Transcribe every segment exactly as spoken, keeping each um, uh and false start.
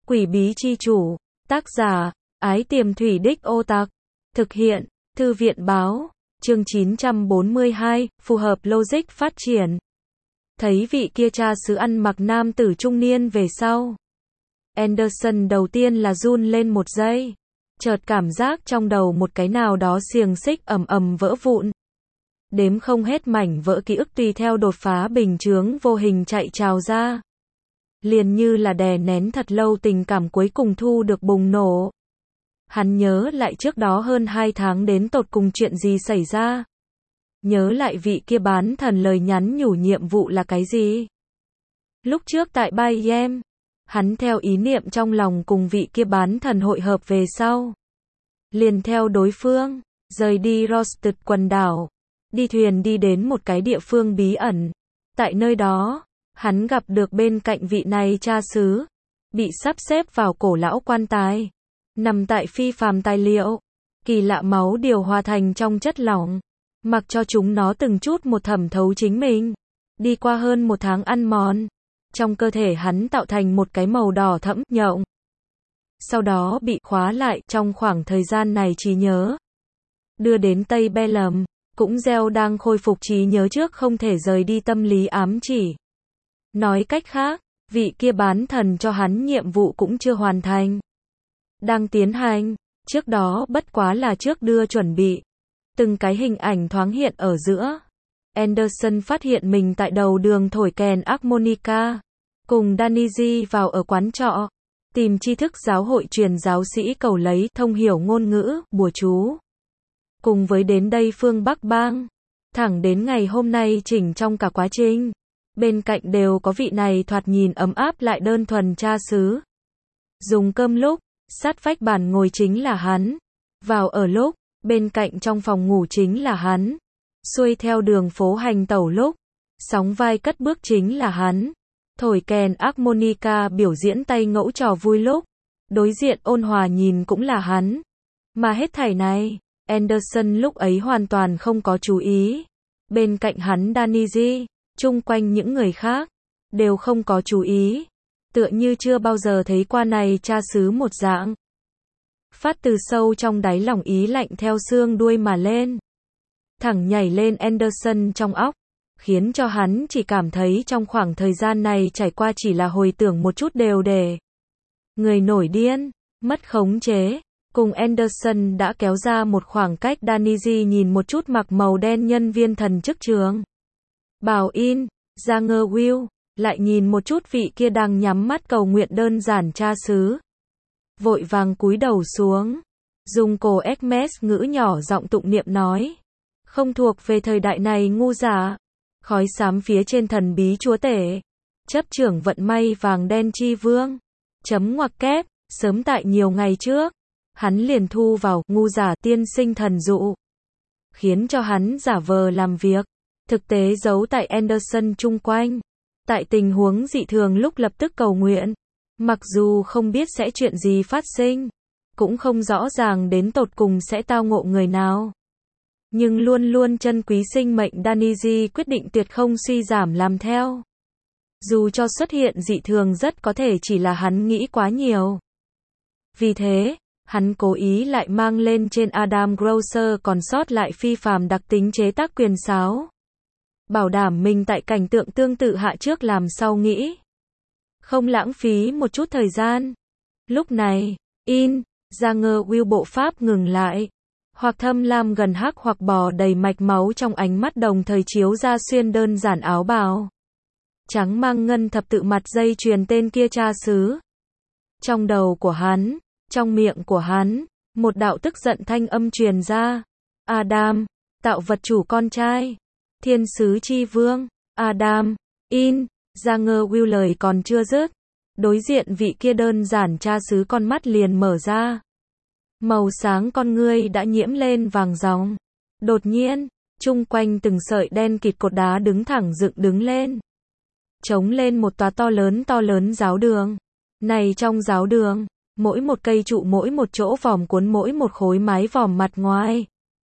Quỷ bí chi chủ, tác giả, Ái Tiềm Thủy Đích Ô Tặc, thực hiện, Thư viện báo, chương chín trăm bốn mươi hai, phù hợp logic phát triển. Thấy vị kia cha xứ ăn mặc nam tử trung niên về sau. Anderson đầu tiên là run lên một giây. Chợt cảm giác trong đầu một cái nào đó xiềng xích ầm ầm vỡ vụn. Đếm không hết mảnh vỡ ký ức tùy theo đột phá bình chướng vô hình chạy trào ra. Liền như là đè nén thật lâu tình cảm cuối cùng thu được bùng nổ. Hắn nhớ lại trước đó hơn hai tháng đến tột cùng chuyện gì xảy ra. Nhớ lại vị kia bán thần lời nhắn nhủ nhiệm vụ là cái gì. Lúc trước tại Bayem, hắn theo ý niệm trong lòng cùng vị kia bán thần hội hợp về sau. Liền theo đối phương, rời đi Rosted quần đảo. Đi thuyền đi đến một cái địa phương bí ẩn. Tại nơi đó, hắn gặp được bên cạnh vị này cha xứ. Bị sắp xếp vào cổ lão quan tài. Nằm tại phi phàm tài liệu. Kỳ lạ máu điều hòa thành trong chất lỏng. Mặc cho chúng nó từng chút một thẩm thấu chính mình. Đi qua hơn một tháng ăn mòn. Trong cơ thể hắn tạo thành một cái màu đỏ thẫm nhộng. Sau đó bị khóa lại trong khoảng thời gian này trí nhớ. Đưa đến Tây Belem, cũng gieo đang khôi phục trí nhớ trước không thể rời đi tâm lý ám chỉ. Nói cách khác, vị kia bán thần cho hắn nhiệm vụ cũng chưa hoàn thành. Đang tiến hành, trước đó bất quá là trước đưa chuẩn bị. Từng cái hình ảnh thoáng hiện ở giữa. Anderson phát hiện mình tại đầu đường thổi kèn harmonica. Cùng Danny vào ở quán trọ. Tìm tri thức giáo hội truyền giáo sĩ cầu lấy thông hiểu ngôn ngữ, bùa chú. Cùng với đến đây phương Bắc bang. Thẳng đến ngày hôm nay chỉnh trong cả quá trình. Bên cạnh đều có vị này thoạt nhìn ấm áp lại đơn thuần cha xứ. Dùng cơm lúc, sát vách bàn ngồi chính là hắn. Vào ở lúc, bên cạnh trong phòng ngủ chính là hắn. Xuôi theo đường phố hành tẩu lúc, sóng vai cất bước chính là hắn. Thổi kèn harmonica biểu diễn tay ngẫu trò vui lúc, đối diện ôn hòa nhìn cũng là hắn. Mà hết thảy này, Anderson lúc ấy hoàn toàn không có chú ý. Bên cạnh hắn Danny, chung quanh những người khác, đều không có chú ý. Tựa như chưa bao giờ thấy qua này cha xứ một dạng. Phát từ sâu trong đáy lòng ý lạnh theo xương đuôi mà lên. Thẳng nhảy lên Anderson trong óc. Khiến cho hắn chỉ cảm thấy trong khoảng thời gian này trải qua chỉ là hồi tưởng một chút đều để. Người nổi điên, mất khống chế. Cùng Anderson đã kéo ra một khoảng cách. Danny nhìn một chút mặc màu đen nhân viên thần chức trường. Bảo in, ra ngơ Will, lại nhìn một chút vị kia đang nhắm mắt cầu nguyện đơn giản cha xứ. Vội vàng cúi đầu xuống. Dùng cổ Hermes ngữ nhỏ giọng tụng niệm nói. Không thuộc về thời đại này ngu giả. Khói xám phía trên thần bí chúa tể. Chấp trưởng vận may vàng đen chi vương. Chấm ngoặc kép, sớm tại nhiều ngày trước. Hắn liền thu vào ngu giả tiên sinh thần dụ. Khiến cho hắn giả vờ làm việc. Thực tế giấu tại Anderson chung quanh. Tại tình huống dị thường lúc lập tức cầu nguyện. Mặc dù không biết sẽ chuyện gì phát sinh. Cũng không rõ ràng đến tột cùng sẽ tao ngộ người nào. Nhưng luôn luôn trân quý sinh mệnh Danny quyết định tuyệt không suy giảm làm theo. Dù cho xuất hiện dị thường rất có thể chỉ là hắn nghĩ quá nhiều. Vì thế, hắn cố ý lại mang lên trên Adam Grocer còn sót lại phi phàm đặc tính chế tác quyền sáo. Bảo đảm mình tại cảnh tượng tương tự hạ trước làm sau nghĩ. Không lãng phí một chút thời gian. Lúc này, in, ra ngơ Will bộ pháp ngừng lại. Hoặc thâm lam gần hắc hoặc bò đầy mạch máu trong ánh mắt đồng thời chiếu ra xuyên đơn giản áo bào. Trắng mang ngân thập tự mặt dây chuyền tên kia cha xứ. Trong đầu của hắn, trong miệng của hắn, một đạo tức giận thanh âm truyền ra. Adam, tạo vật chủ con trai. Thiên sứ chi vương, Adam, in, ra ngơ Will lời còn chưa dứt. Đối diện vị kia đơn giản cha xứ con mắt liền mở ra. Màu sáng con ngươi đã nhiễm lên vàng ròng. Đột nhiên, chung quanh từng sợi đen kịt cột đá đứng thẳng dựng đứng lên. Chống lên một tòa to lớn to lớn giáo đường. Này trong giáo đường, mỗi một cây trụ mỗi một chỗ vòm cuốn mỗi một khối mái vòm mặt ngoài.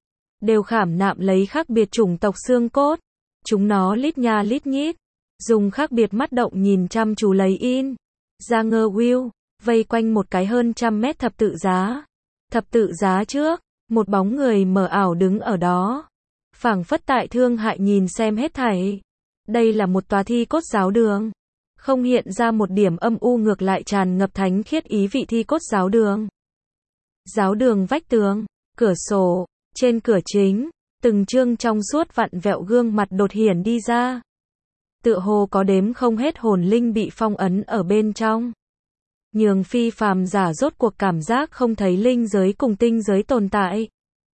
Đều khảm nạm lấy khác biệt chủng tộc xương cốt. Chúng nó lít nha lít nhít. Dùng khác biệt mắt động nhìn chăm chú lấy in. Ra ngơ Will. vây quanh một cái hơn trăm mét thập tự giá. Thập tự giá trước, một bóng người mờ ảo đứng ở đó. Phảng phất tại thương hại nhìn xem hết thảy. Đây là một tòa thi cốt giáo đường. Không hiện ra một điểm âm u, ngược lại tràn ngập thánh khiết ý vị thi cốt giáo đường. Giáo đường vách tường, cửa sổ, trên cửa chính, từng chương trong suốt vặn vẹo gương mặt đột hiển đi ra. Tựa hồ có đếm không hết hồn linh bị phong ấn ở bên trong. Nhường phi phàm giả rốt cuộc cảm giác không thấy linh giới cùng tinh giới tồn tại.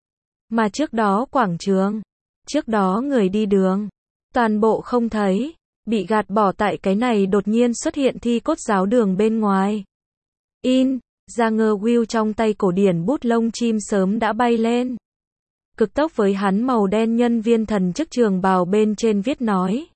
Mà trước đó quảng trường, trước đó người đi đường, toàn bộ không thấy, bị gạt bỏ tại cái này đột nhiên xuất hiện thi cốt giáo đường bên ngoài. In, ra ngơ Will trong tay cổ điển bút lông chim sớm đã bay lên. Cực tốc với hắn màu đen nhân viên thần chức trường bào bên trên viết nói.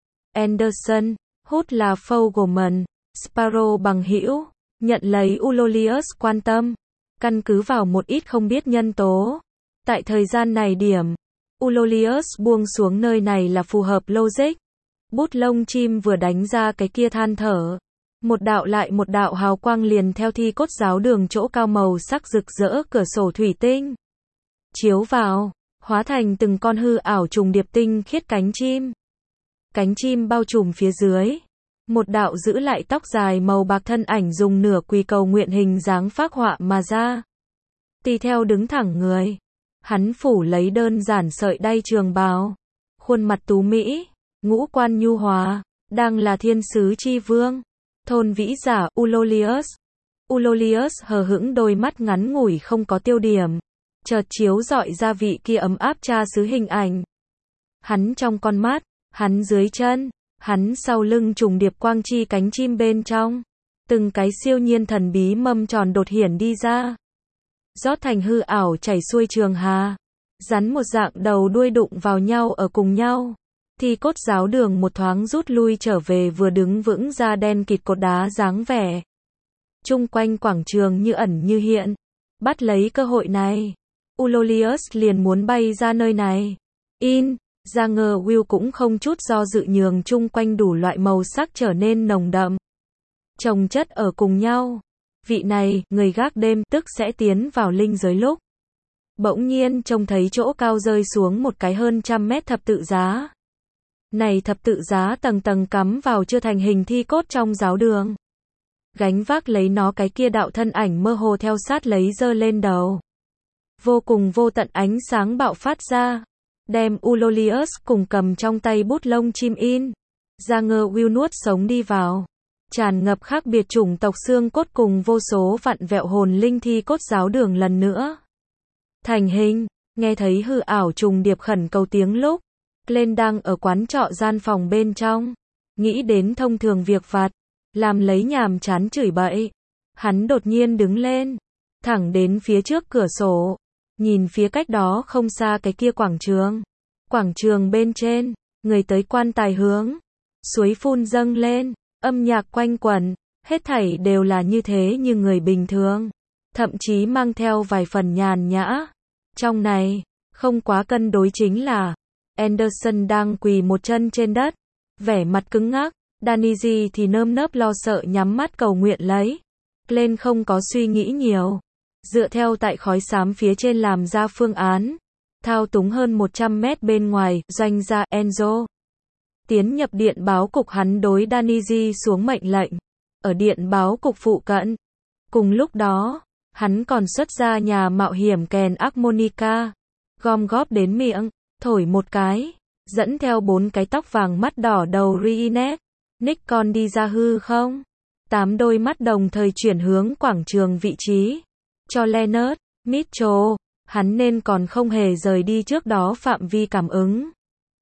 Anderson, hút là Fogelman, Sparrow bằng hữu, nhận lấy Ulolius quan tâm. Căn cứ vào một ít không biết nhân tố. Tại thời gian này điểm, Ulolius buông xuống nơi này là phù hợp logic. Bút lông chim vừa đánh ra cái kia than thở. Một đạo lại một đạo hào quang liền theo thi cốt giáo đường chỗ cao màu sắc rực rỡ cửa sổ thủy tinh. Chiếu vào, hóa thành từng con hư ảo trùng điệp tinh khiết cánh chim. Cánh chim bao trùm phía dưới. Một đạo giữ lại tóc dài màu bạc thân ảnh dùng nửa quỳ cầu nguyện hình dáng phác họa mà ra. Tùy theo đứng thẳng người. Hắn phủ lấy đơn giản sợi đay trường bào. Khuôn mặt tú mỹ, ngũ quan nhu hòa, đang là thiên sứ chi vương. Thôn vĩ giả Ulolius. Ulolius hờ hững đôi mắt ngắn ngủi không có tiêu điểm. Chợt chiếu dọi ra vị kia ấm áp cha xứ hình ảnh. Hắn trong con mắt, hắn dưới chân, hắn sau lưng trùng điệp quang chi cánh chim bên trong. Từng cái siêu nhiên thần bí mâm tròn đột hiển đi ra. Rót thành hư ảo chảy xuôi trường hà. Rắn một dạng đầu đuôi đụng vào nhau ở cùng nhau. Thi cốt giáo đường một thoáng rút lui trở về vừa đứng vững ra đen kịt cột đá dáng vẻ. Chung quanh quảng trường như ẩn như hiện. Bắt lấy cơ hội này. Ulolius liền muốn bay ra nơi này. In, ra ngờ Will cũng không chút do dự nhường chung quanh đủ loại màu sắc trở nên nồng đậm. Chồng chất ở cùng nhau. Vị này, người gác đêm, tức sẽ tiến vào linh giới lúc. Bỗng nhiên trông thấy chỗ cao rơi xuống một cái hơn trăm mét thập tự giá. Này thập tự giá tầng tầng cắm vào chưa thành hình thi cốt trong giáo đường. Gánh vác lấy nó cái kia đạo thân ảnh mơ hồ theo sát lấy giơ lên đầu. Vô cùng vô tận ánh sáng bạo phát ra. Đem Ulolius cùng cầm trong tay bút lông chim in. Ra ngơ Will nuốt sống đi vào. Tràn ngập khác biệt chủng tộc xương cốt cùng vô số vặn vẹo hồn linh thi cốt giáo đường lần nữa. Thành hình, nghe thấy hư ảo trùng điệp khẩn cầu tiếng lúc. Glenn đang ở quán trọ gian phòng bên trong. Nghĩ đến thông thường việc vặt. Làm lấy nhàm chán chửi bậy. Hắn đột nhiên đứng lên. Thẳng đến phía trước cửa sổ. Nhìn phía cách đó không xa cái kia quảng trường. Quảng trường bên trên, người tới quan tài hướng. Suối phun dâng lên, âm nhạc quanh quẩn. Hết thảy đều là như thế như người bình thường. Thậm chí mang theo vài phần nhàn nhã. Trong này, không quá cân đối chính là Anderson đang quỳ một chân trên đất. Vẻ mặt cứng ngắc. Daniji thì nơm nớp lo sợ nhắm mắt cầu nguyện lấy. Glenn không có suy nghĩ nhiều. Dựa theo tại khói xám phía trên làm ra phương án. Thao túng hơn một trăm mét bên ngoài, doanh gia Enzo. Tiến nhập điện báo cục hắn đối Daniji xuống mệnh lệnh. Ở điện báo cục phụ cận. Cùng lúc đó, hắn còn xuất ra nhà mạo hiểm kèn harmonica. Gom góp đến miệng, thổi một cái. Dẫn theo bốn cái tóc vàng mắt đỏ đầu Reenet. Nick con đi ra hư không? Tám đôi mắt đồng thời chuyển hướng quảng trường vị trí. Cho Leonard, Mitchell, hắn nên còn không hề rời đi trước đó phạm vi cảm ứng.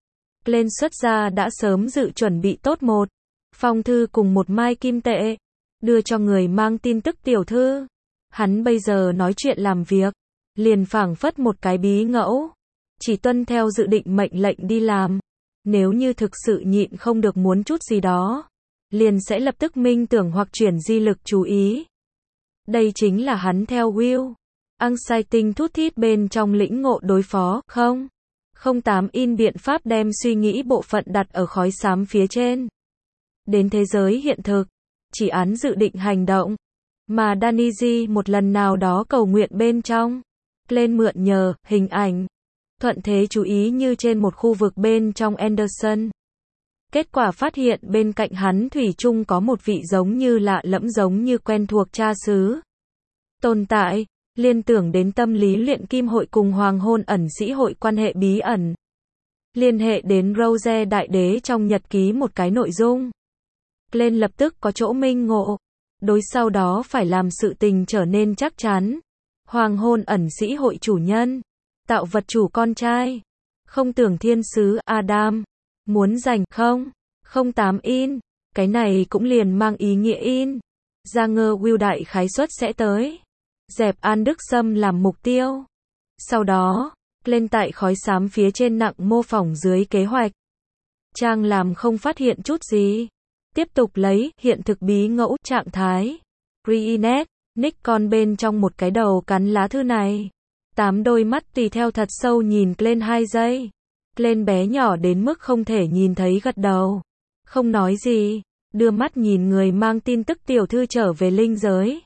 Lên xuất ra đã sớm dự chuẩn bị tốt một phong thư cùng một mai kim tệ, đưa cho người mang tin tức tiểu thư. Hắn bây giờ nói chuyện làm việc, liền phảng phất một cái bí ngẫu, chỉ tuân theo dự định mệnh lệnh đi làm. Nếu như thực sự nhịn không được muốn chút gì đó, liền sẽ lập tức minh tưởng hoặc chuyển di lực chú ý. Đây chính là hắn theo Will. Anxiety thút thít bên trong lĩnh ngộ đối phó, không? không tám in biện pháp đem suy nghĩ bộ phận đặt ở khói xám phía trên. Đến thế giới hiện thực, chỉ án dự định hành động. Mà Daniji một lần nào đó cầu nguyện bên trong. Lên mượn nhờ, hình ảnh. Thuận thế chú ý như trên một khu vực bên trong Anderson. Kết quả phát hiện bên cạnh hắn thủy chung có một vị giống như lạ lẫm giống như quen thuộc cha xứ. Tồn tại, liên tưởng đến tâm lý luyện kim hội cùng hoàng hôn ẩn sĩ hội quan hệ bí ẩn. Liên hệ đến Rose đại đế trong nhật ký một cái nội dung. Lên lập tức có chỗ minh ngộ. Đối sau đó phải làm sự tình trở nên chắc chắn. Hoàng hôn ẩn sĩ hội chủ nhân. Tạo vật chủ con trai. Không tưởng thiên sứ Adam. Muốn giành không? Không tám in. Cái này cũng liền mang ý nghĩa in. Ra ngơ Will đại khái suất sẽ tới. Dẹp An Đức Sâm làm mục tiêu. Sau đó, lên tại khói xám phía trên nặng mô phỏng dưới kế hoạch. Trang làm không phát hiện chút gì. Tiếp tục lấy hiện thực bí ngẫu trạng thái. Reenact, Nick con bên trong một cái đầu cắn lá thư này. Tám đôi mắt tùy theo thật sâu nhìn lên hai giây. Lên bé nhỏ đến mức không thể nhìn thấy gật đầu. Không nói gì. Đưa mắt nhìn người mang tin tức tiểu thư trở về linh giới.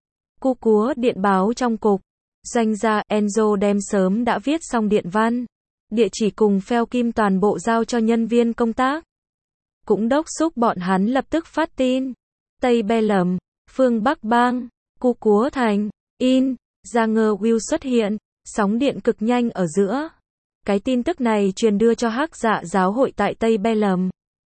Cu cúa điện báo trong cục. Doanh gia Enzo đem sớm đã viết xong điện văn. Địa chỉ cùng pheo kim toàn bộ giao cho nhân viên công tác. Cũng đốc xúc bọn hắn lập tức phát tin. Tây Bellum, phương Bắc Bang, Cu cúa thành, in, ra ngơ Will xuất hiện, sóng điện cực nhanh ở giữa. Cái tin tức này truyền đưa cho hắc dạ giáo hội tại Tây Bellum.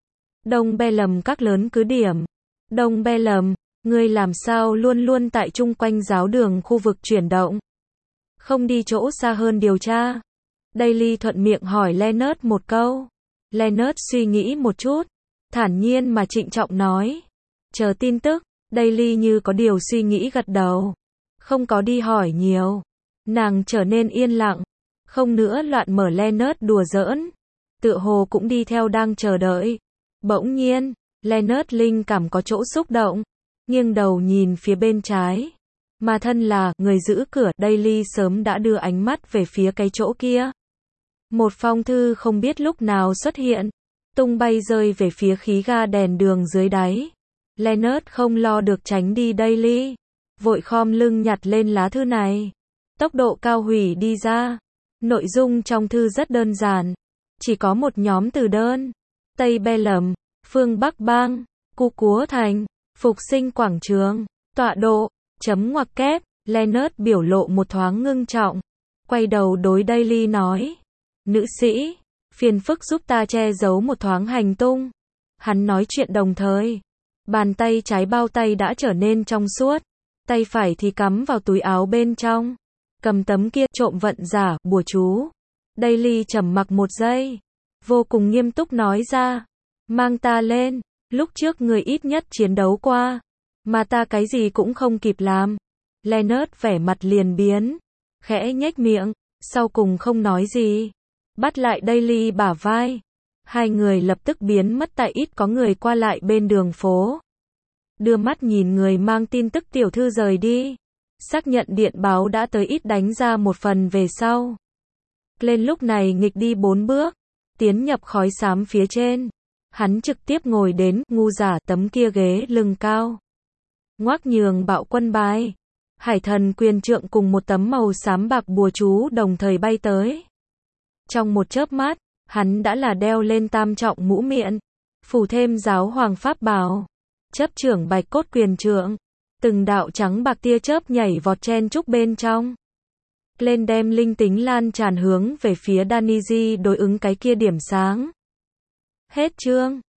Đông Bellum các lớn cứ điểm. Đông Bellum, ngươi làm sao luôn luôn tại chung quanh giáo đường khu vực chuyển động. Không đi chỗ xa hơn điều tra. Daily thuận miệng hỏi Leonard một câu. Leonard suy nghĩ một chút. Thản nhiên mà trịnh trọng nói. Chờ tin tức. Daily như có điều suy nghĩ gật đầu. Không có đi hỏi nhiều. Nàng trở nên yên lặng. Không nữa loạn mở Leonard đùa giỡn. Tựa hồ cũng đi theo đang chờ đợi. Bỗng nhiên, Leonard linh cảm có chỗ xúc động. Nghiêng đầu nhìn phía bên trái. Mà thân là người giữ cửa Daily sớm đã đưa ánh mắt về phía cái chỗ kia. Một phong thư không biết lúc nào xuất hiện. Tung bay rơi về phía khí ga đèn đường dưới đáy. Leonard không lo được tránh đi Daily. Vội khom lưng nhặt lên lá thư này. Tốc độ cao hủy đi ra. Nội dung trong thư rất đơn giản. Chỉ có một nhóm từ đơn. Tây Bellum, phương Bắc Bang, Cu cúa thành, phục sinh quảng trường, tọa độ, chấm ngoặc kép. Leonard biểu lộ một thoáng ngưng trọng. Quay đầu đối Daily nói. Nữ sĩ, phiền phức giúp ta che giấu một thoáng hành tung. Hắn nói chuyện đồng thời. Bàn tay trái bao tay đã trở nên trong suốt. Tay phải thì cắm vào túi áo bên trong. Cầm tấm kia trộm vận giả, bùa chú. Daily trầm mặc một giây. Vô cùng nghiêm túc nói ra. Mang ta lên. Lúc trước người ít nhất chiến đấu qua. Mà ta cái gì cũng không kịp làm. Leonard vẻ mặt liền biến. Khẽ nhếch miệng. Sau cùng không nói gì. Bắt lại Daily bả vai. Hai người lập tức biến mất tại ít có người qua lại bên đường phố. Đưa mắt nhìn người mang tin tức tiểu thư rời đi. Xác nhận điện báo đã tới ít đánh ra một phần về sau. Lên lúc này nghịch đi bốn bước. Tiến nhập khói xám phía trên. Hắn trực tiếp ngồi đến ngu giả tấm kia ghế lưng cao. Ngoác nhường bạo quân bài. Hải thần quyền trượng cùng một tấm màu xám bạc bùa chú đồng thời bay tới. Trong một chớp mắt, hắn đã là đeo lên tam trọng mũ miệng. Phủ thêm giáo hoàng pháp bào. Chấp trưởng bạch cốt quyền trượng. Từng đạo trắng bạc tia chớp nhảy vọt chen chúc bên trong. Lên đem linh tính lan tràn hướng về phía Daniji đối ứng cái kia điểm sáng. Hết chương.